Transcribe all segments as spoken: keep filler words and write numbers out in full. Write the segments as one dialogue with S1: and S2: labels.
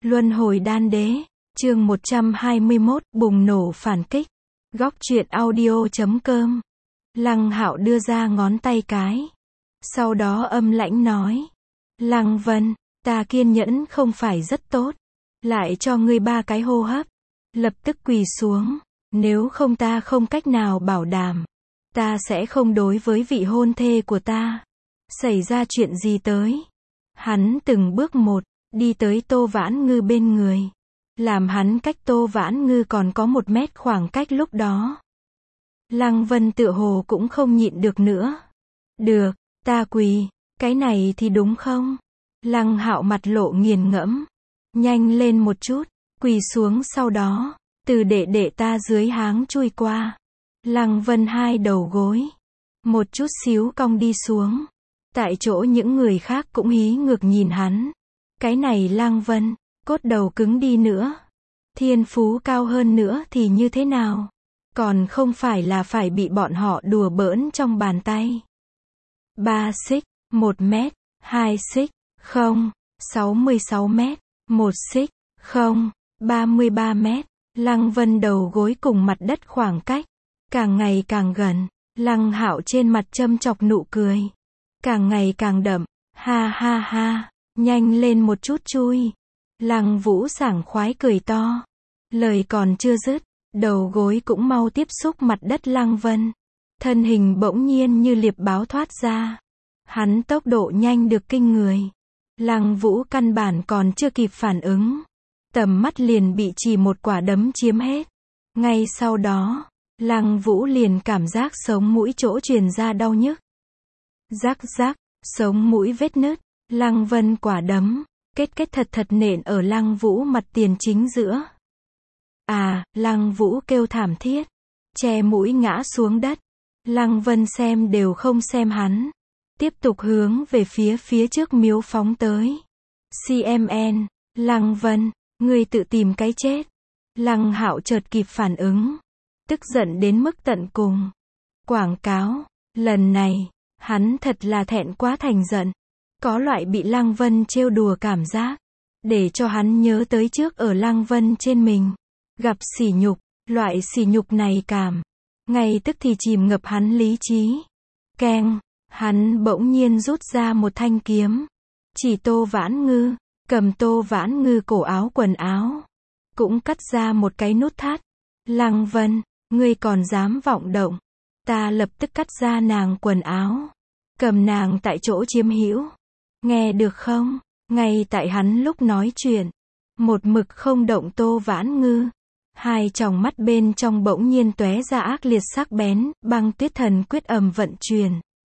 S1: Luân hồi đan đế, chương một trăm hai mươi mốt, bùng nổ phản kích. Góc truyện audio chấm com. Lăng Hạo đưa ra ngón tay cái. Sau đó âm lãnh nói. Lăng Vân, ta kiên nhẫn không phải rất tốt. Lại cho ngươi ba cái hô hấp. Lập tức quỳ xuống. Nếu không ta không cách nào bảo đảm. Ta sẽ không đối với vị hôn thê của ta. Xảy ra chuyện gì tới. Hắn từng bước một. Đi tới Tô Vãn Ngư bên người. Làm hắn cách Tô Vãn Ngư còn có một mét khoảng cách lúc đó. Lăng Vân tựa hồ cũng không nhịn được nữa. Được, ta quỳ, cái này thì đúng không? Lăng Hạo mặt lộ nghiền ngẫm. Nhanh lên một chút, quỳ xuống sau đó, từ đệ đệ ta dưới háng chui qua. Lăng Vân hai đầu gối. Một chút xíu cong đi xuống. Tại chỗ những người khác cũng hí ngược nhìn hắn. Cái này Lăng Vân, cốt đầu cứng đi nữa. Thiên phú cao hơn nữa thì như thế nào? Còn không phải là phải bị bọn họ đùa bỡn trong bàn tay. Ba xích, một mét, hai xích, không, sáu mươi sáu mét, một xích, không, ba mươi ba mét. Lăng Vân đầu gối cùng mặt đất khoảng cách. Càng ngày càng gần, Lăng Hạo trên mặt châm chọc nụ cười. Càng ngày càng đậm, ha ha ha. Nhanh lên một chút chui. Lăng Vũ sảng khoái cười to. Lời còn chưa dứt, đầu gối cũng mau tiếp xúc mặt đất Lăng Vân. Thân hình bỗng nhiên như liệp báo thoát ra. Hắn tốc độ nhanh được kinh người. Lăng Vũ căn bản còn chưa kịp phản ứng. Tầm mắt liền bị chỉ một quả đấm chiếm hết. Ngay sau đó, Lăng Vũ liền cảm giác sống mũi chỗ truyền ra đau nhức. Rắc rắc, sống mũi vết nứt. Lăng Vân quả đấm, kết kết thật thật nện ở Lăng Vũ mặt tiền chính giữa. À, Lăng Vũ kêu thảm thiết, che mũi ngã xuống đất. Lăng Vân xem đều không xem hắn, tiếp tục hướng về phía phía trước miếu phóng tới. xê em en, Lăng Vân, ngươi tự tìm cái chết. Lăng Hạo chợt kịp phản ứng, tức giận đến mức tận cùng. Quảng cáo, lần này, hắn thật là thẹn quá thành giận. Có loại bị Lăng Vân trêu đùa cảm giác. Để cho hắn nhớ tới trước ở Lăng Vân trên mình. Gặp sỉ nhục, loại sỉ nhục này cảm. Ngay tức thì chìm ngập hắn lý trí. Keng, hắn bỗng nhiên rút ra một thanh kiếm. Chỉ Tô Vãn Ngư, cầm Tô Vãn Ngư cổ áo quần áo. Cũng cắt ra một cái nút thắt. Lăng Vân, ngươi còn dám vọng động. Ta lập tức cắt ra nàng quần áo. Cầm nàng tại chỗ chiếm hữu. Nghe được không? Ngay tại hắn lúc nói chuyện, một mực không động Tô Vãn Ngư, hai tròng mắt bên trong bỗng nhiên tóe ra ác liệt sắc bén, băng tuyết thần quyết ầm vận chuyển.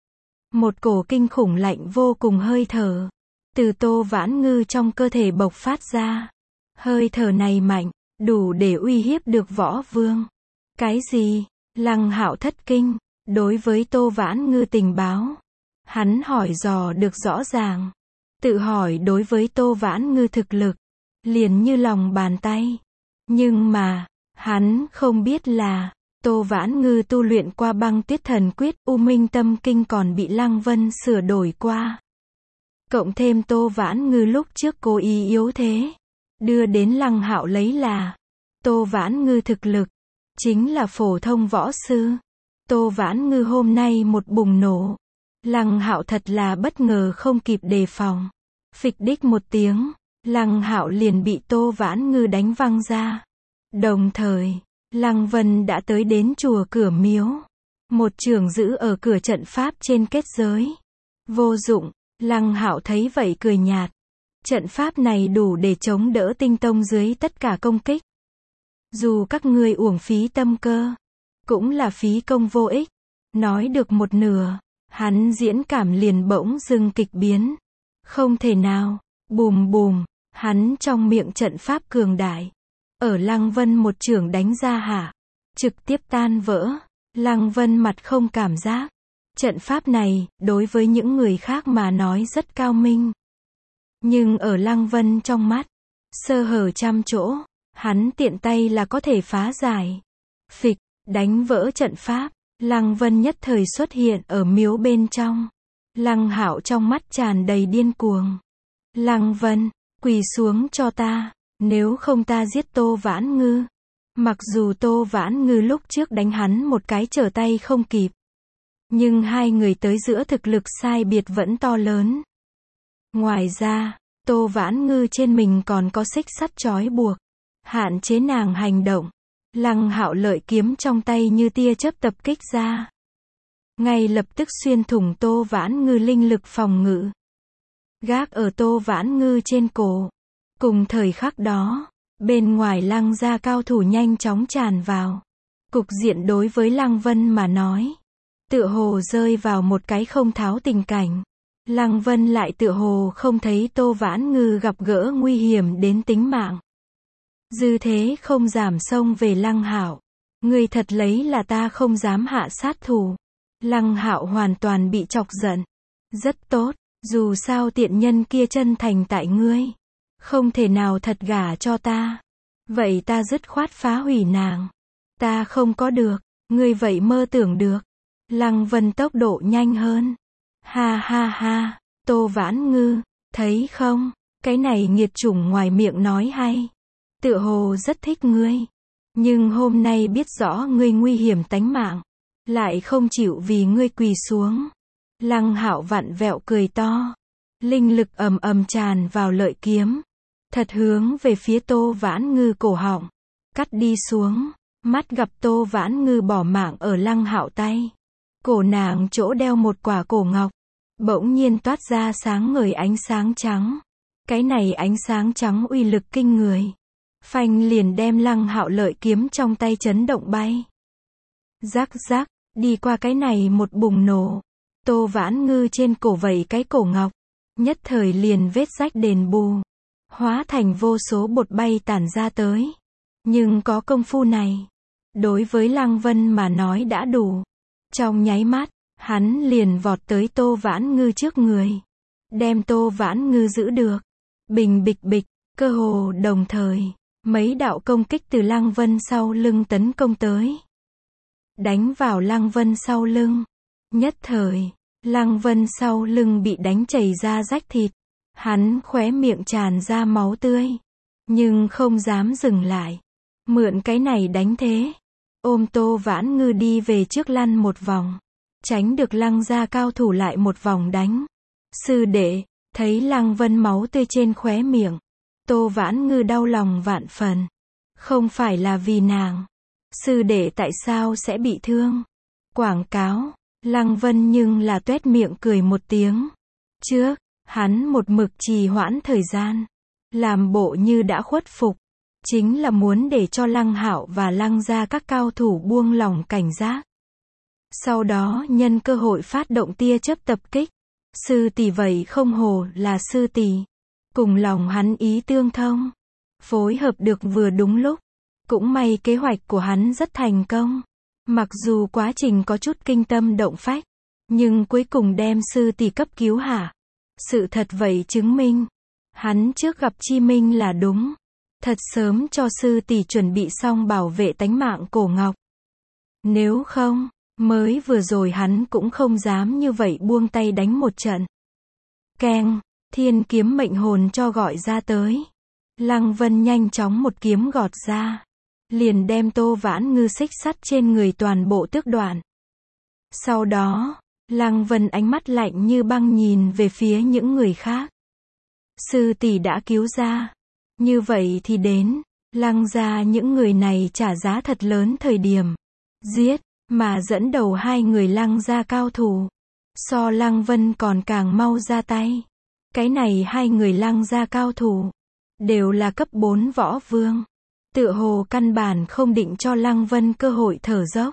S1: Một cổ kinh khủng lạnh vô cùng hơi thở, từ Tô Vãn Ngư trong cơ thể bộc phát ra. Hơi thở này mạnh, đủ để uy hiếp được Võ Vương. Cái gì? Lăng Hạo thất kinh, đối với Tô Vãn Ngư tình báo. Hắn hỏi dò được rõ ràng. Tự hỏi đối với Tô Vãn Ngư thực lực, liền như lòng bàn tay. Nhưng mà, hắn không biết là, Tô Vãn Ngư tu luyện qua băng tuyết thần quyết, U Minh Tâm Kinh còn bị Lăng Vân sửa đổi qua. Cộng thêm Tô Vãn Ngư lúc trước cố ý yếu thế, đưa đến Lăng Hạo lấy là, Tô Vãn Ngư thực lực, chính là phổ thông võ sư. Tô Vãn Ngư hôm nay một bùng nổ. Lăng Hạo thật là bất ngờ không kịp đề phòng. Phịch đích một tiếng, Lăng Hạo liền bị Tô Vãn Ngư đánh văng ra. Đồng thời, Lăng Vân đã tới đến chùa cửa miếu. Một trưởng giữ ở cửa trận pháp trên kết giới. Vô dụng, Lăng Hạo thấy vậy cười nhạt. Trận pháp này đủ để chống đỡ tinh tông dưới tất cả công kích. Dù các ngươi uổng phí tâm cơ, cũng là phí công vô ích. Nói được một nửa, hắn diễn cảm liền bỗng dưng kịch biến. Không thể nào, bùm bùm, hắn trong miệng trận pháp cường đại. Ở Lăng Vân một chưởng đánh ra hạ, trực tiếp tan vỡ. Lăng Vân mặt không cảm giác. Trận pháp này, đối với những người khác mà nói rất cao minh. Nhưng ở Lăng Vân trong mắt, sơ hở trăm chỗ, hắn tiện tay là có thể phá giải. Phịch, đánh vỡ trận pháp. Lăng Vân nhất thời xuất hiện ở miếu bên trong. Lăng Hạo trong mắt tràn đầy điên cuồng. Lăng Vân, quỳ xuống cho ta. Nếu không ta giết Tô Vãn Ngư. Mặc dù Tô Vãn Ngư lúc trước đánh hắn một cái trở tay không kịp. Nhưng hai người tới giữa thực lực sai biệt vẫn to lớn. Ngoài ra, Tô Vãn Ngư trên mình còn có xích sắt trói buộc, hạn chế nàng hành động. Lăng Hạo lợi kiếm trong tay như tia chớp tập kích ra. Ngay lập tức xuyên thủng Tô Vãn Ngư linh lực phòng ngự. Gác ở Tô Vãn Ngư trên cổ. Cùng thời khắc đó, bên ngoài Lăng gia cao thủ nhanh chóng tràn vào. Cục diện đối với Lăng Vân mà nói, tựa hồ rơi vào một cái không tháo tình cảnh. Lăng Vân lại tựa hồ không thấy Tô Vãn Ngư gặp gỡ nguy hiểm đến tính mạng. Dư thế không giảm xông về Lăng Hạo. Ngươi thật lấy là ta không dám hạ sát thủ. Lăng Hạo hoàn toàn bị chọc giận. Rất tốt, dù sao tiện nhân kia chân thành tại ngươi. Không thể nào thật gả cho ta. Vậy ta dứt khoát phá hủy nàng. Ta không có được, ngươi vậy mơ tưởng được. Lăng Vân tốc độ nhanh hơn. Ha ha ha, Tô Vãn Ngư, thấy không, cái này nghiệt chủng ngoài miệng nói hay. Tựa hồ rất thích ngươi. Nhưng hôm nay biết rõ ngươi nguy hiểm tánh mạng. Lại không chịu vì ngươi quỳ xuống. Lăng Hạo vặn vẹo cười to. Linh lực ầm ầm tràn vào lợi kiếm. Thật hướng về phía Tô Vãn Ngư cổ họng. Cắt đi xuống. Mắt gặp Tô Vãn Ngư bỏ mạng ở Lăng Hạo tay. Cổ nàng chỗ đeo một quả cổ ngọc. Bỗng nhiên toát ra sáng ngời ánh sáng trắng. Cái này ánh sáng trắng uy lực kinh người. Phanh liền đem Lăng Hạo lợi kiếm trong tay chấn động bay. Rắc rắc, đi qua cái này một bùng nổ. Tô Vãn Ngư trên cổ vẩy cái cổ ngọc. Nhất thời liền vết rách đền bù. Hóa thành vô số bột bay tản ra tới. Nhưng có công phu này. Đối với Lăng Vân mà nói đã đủ. Trong nháy mắt, hắn liền vọt tới Tô Vãn Ngư trước người. Đem Tô Vãn Ngư giữ được. Bình bịch bịch, cơ hồ đồng thời. Mấy đạo công kích từ Lăng Vân sau lưng tấn công tới. Đánh vào Lăng Vân sau lưng. Nhất thời, Lăng Vân sau lưng bị đánh chảy ra rách thịt. Hắn khóe miệng tràn ra máu tươi. Nhưng không dám dừng lại. Mượn cái này đánh thế. Ôm Tô Vãn Ngư đi về trước lăn một vòng. Tránh được Lăng gia cao thủ lại một vòng đánh. Sư đệ, thấy Lăng Vân máu tươi trên khóe miệng. Tô Vãn Ngư đau lòng vạn phần. Không phải là vì nàng. Sư đệ tại sao sẽ bị thương? Quảng cáo. Lăng Vân nhưng là tuét miệng cười một tiếng. Trước, hắn một mực trì hoãn thời gian. Làm bộ như đã khuất phục. Chính là muốn để cho Lăng Hạo và Lăng gia các cao thủ buông lỏng cảnh giác. Sau đó nhân cơ hội phát động tia chớp tập kích. Sư tỷ vậy không hồ là sư tỷ. Cùng lòng hắn ý tương thông. Phối hợp được vừa đúng lúc. Cũng may kế hoạch của hắn rất thành công. Mặc dù quá trình có chút kinh tâm động phách. Nhưng cuối cùng đem sư tỷ cấp cứu hả. Sự thật vậy chứng minh. Hắn trước gặp Chi Minh là đúng. Thật sớm cho sư tỷ chuẩn bị xong bảo vệ tánh mạng cổ ngọc. Nếu không, mới vừa rồi hắn cũng không dám như vậy buông tay đánh một trận. Keng, thiên kiếm mệnh hồn cho gọi ra tới. Lăng Vân nhanh chóng một kiếm gọt ra. Liền đem Tô Vãn Ngư xích sắt trên người toàn bộ tước đoạn. Sau đó, Lăng Vân ánh mắt lạnh như băng nhìn về phía những người khác. Sư tỷ đã cứu ra. Như vậy thì đến, Lăng gia những người này trả giá thật lớn thời điểm. Giết, mà dẫn đầu hai người Lăng gia cao thủ. So Lăng Vân còn càng mau ra tay. Cái này hai người Lăng gia cao thủ. Đều là cấp bốn võ vương. Tựa hồ căn bản không định cho Lăng Vân cơ hội thở dốc.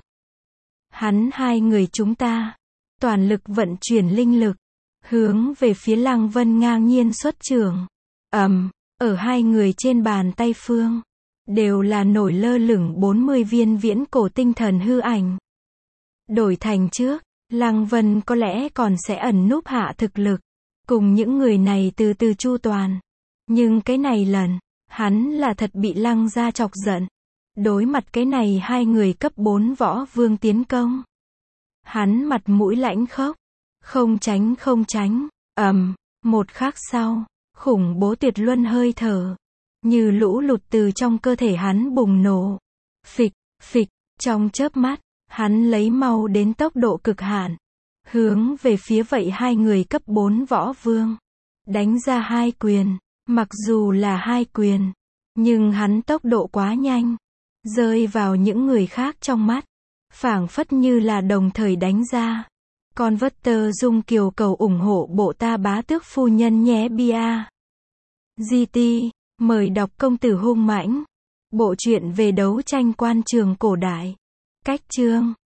S1: Hắn hai người chúng ta. Toàn lực vận chuyển linh lực. Hướng về phía Lăng Vân ngang nhiên xuất trường. Ầm. Ở hai người trên bàn tay phương, đều là nổi lơ lửng bốn mươi viên viễn cổ tinh thần hư ảnh. Đổi thành trước, Lăng Vân có lẽ còn sẽ ẩn núp hạ thực lực, cùng những người này từ từ chu toàn. Nhưng cái này lần, hắn là thật bị Lăng gia chọc giận. Đối mặt cái này hai người cấp bốn võ vương tiến công. Hắn mặt mũi lãnh khốc, không tránh không tránh, ầm, một khắc sau. Khủng bố tuyệt luân hơi thở. như lũ lụt từ trong cơ thể hắn bùng nổ. Phịch, phịch, trong chớp mắt, hắn lấy mau đến tốc độ cực hạn, hướng về phía vậy hai người cấp bốn võ vương. Đánh ra hai quyền, mặc dù là hai quyền, nhưng hắn tốc độ quá nhanh, rơi vào những người khác trong mắt, phảng phất như là đồng thời đánh ra. Con vất tơ dung kiều cầu ủng hộ bộ ta bá tước phu nhân nhé bia. giê tê, mời đọc Công tử hung mãnh. Bộ truyện về đấu tranh quan trường cổ đại. Cách chương